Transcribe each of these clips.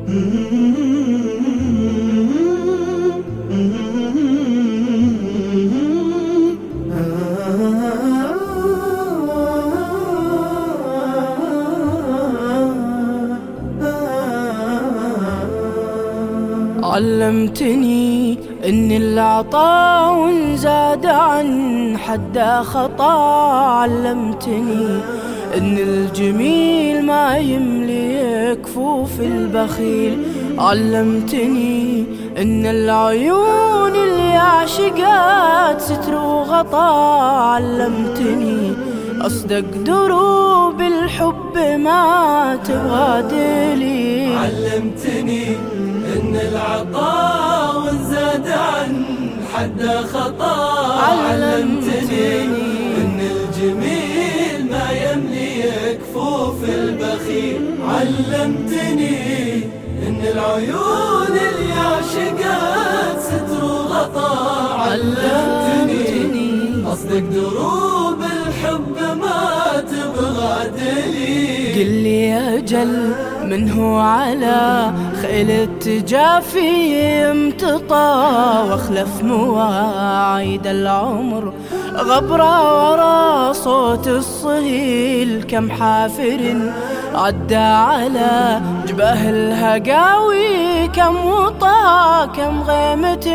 علمتني ان العطاء وانزاد عن حده خطا. علمتني ان الجميل ما يملي كفوف البخيل. علمتني ان العيون اللي عشقت ستر وغطاء. علمتني اصدق دروب الحب ما تبغى دليل. علمتني إن العطاء وانزاد عن حده خطا. علمتني إن الجميل ما يملي كفوف البخيل. علمتني إن العيون اللي عشقت ستر وغطاء. علمتني أصدق دروب الحب ما تبغى دليل. قل لي أجل من هو على خيل التجافي امتطى واخلف مواعيد العمر غبرة ورا صوت الصهيل. كم حافر عدى على جباه الهقاوي، كم وطا كم غيمة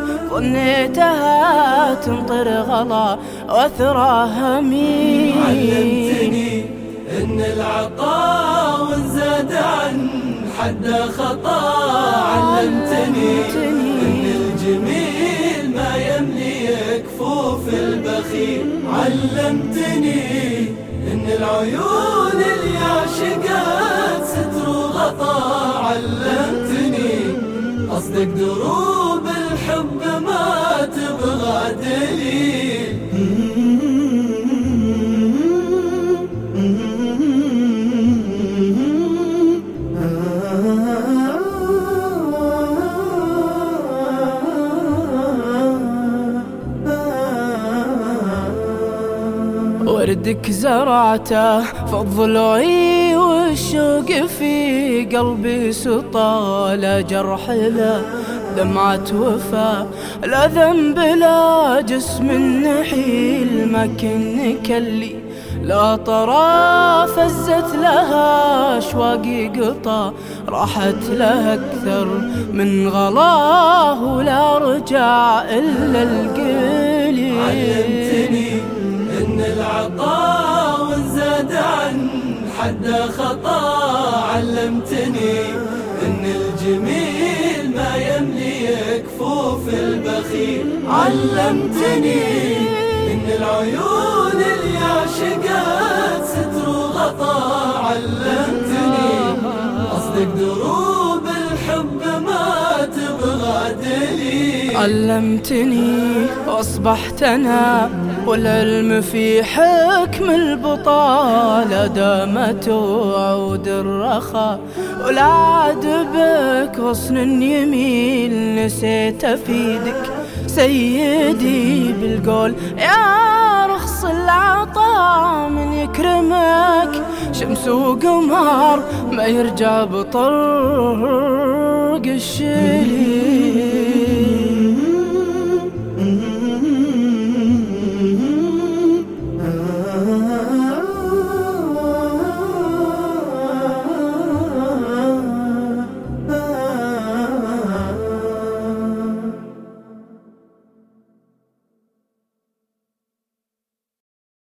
ظنيتها تمطر غلا وثراها مين. علمتني إن العطاء وانزاد عن حده خطا. علمتني إن الجميل ما يملي كفوف البخيل. علمتني إن العيون اللي عشقت ستر وغطاء. علمتني أصدق دروب الحب ما تبغى دليل. وردك زرعته في الضلوعي والشوق في قلبي سطى. لا جرح لا دمعة وفا، لا ذنب لا جسم نحيل. ما كنك اللي لا طرف فزت لها أشواقي قطع. راحت لها أكثر من غلاه ولا رجع إلا القليل. علمتني إن العطاء وانزاد عن حده خطا. علمتني إن الجميل ما يملي كفوف البخيل. علمتني إن العيون اللي عشقت ستر وغطاء. علمتني أصدق دروب الحب ما تبغى دليل. علمتني وأصبحت أنا والعلم في حكم البطالة. دامت وعود الرخاء ولا عاد بك غصن يميل. نسيت أفيدك سيدي بالقول يا رخص العطاء. من يكرمك شمس وقمر ما يرجع بطرق الشليل.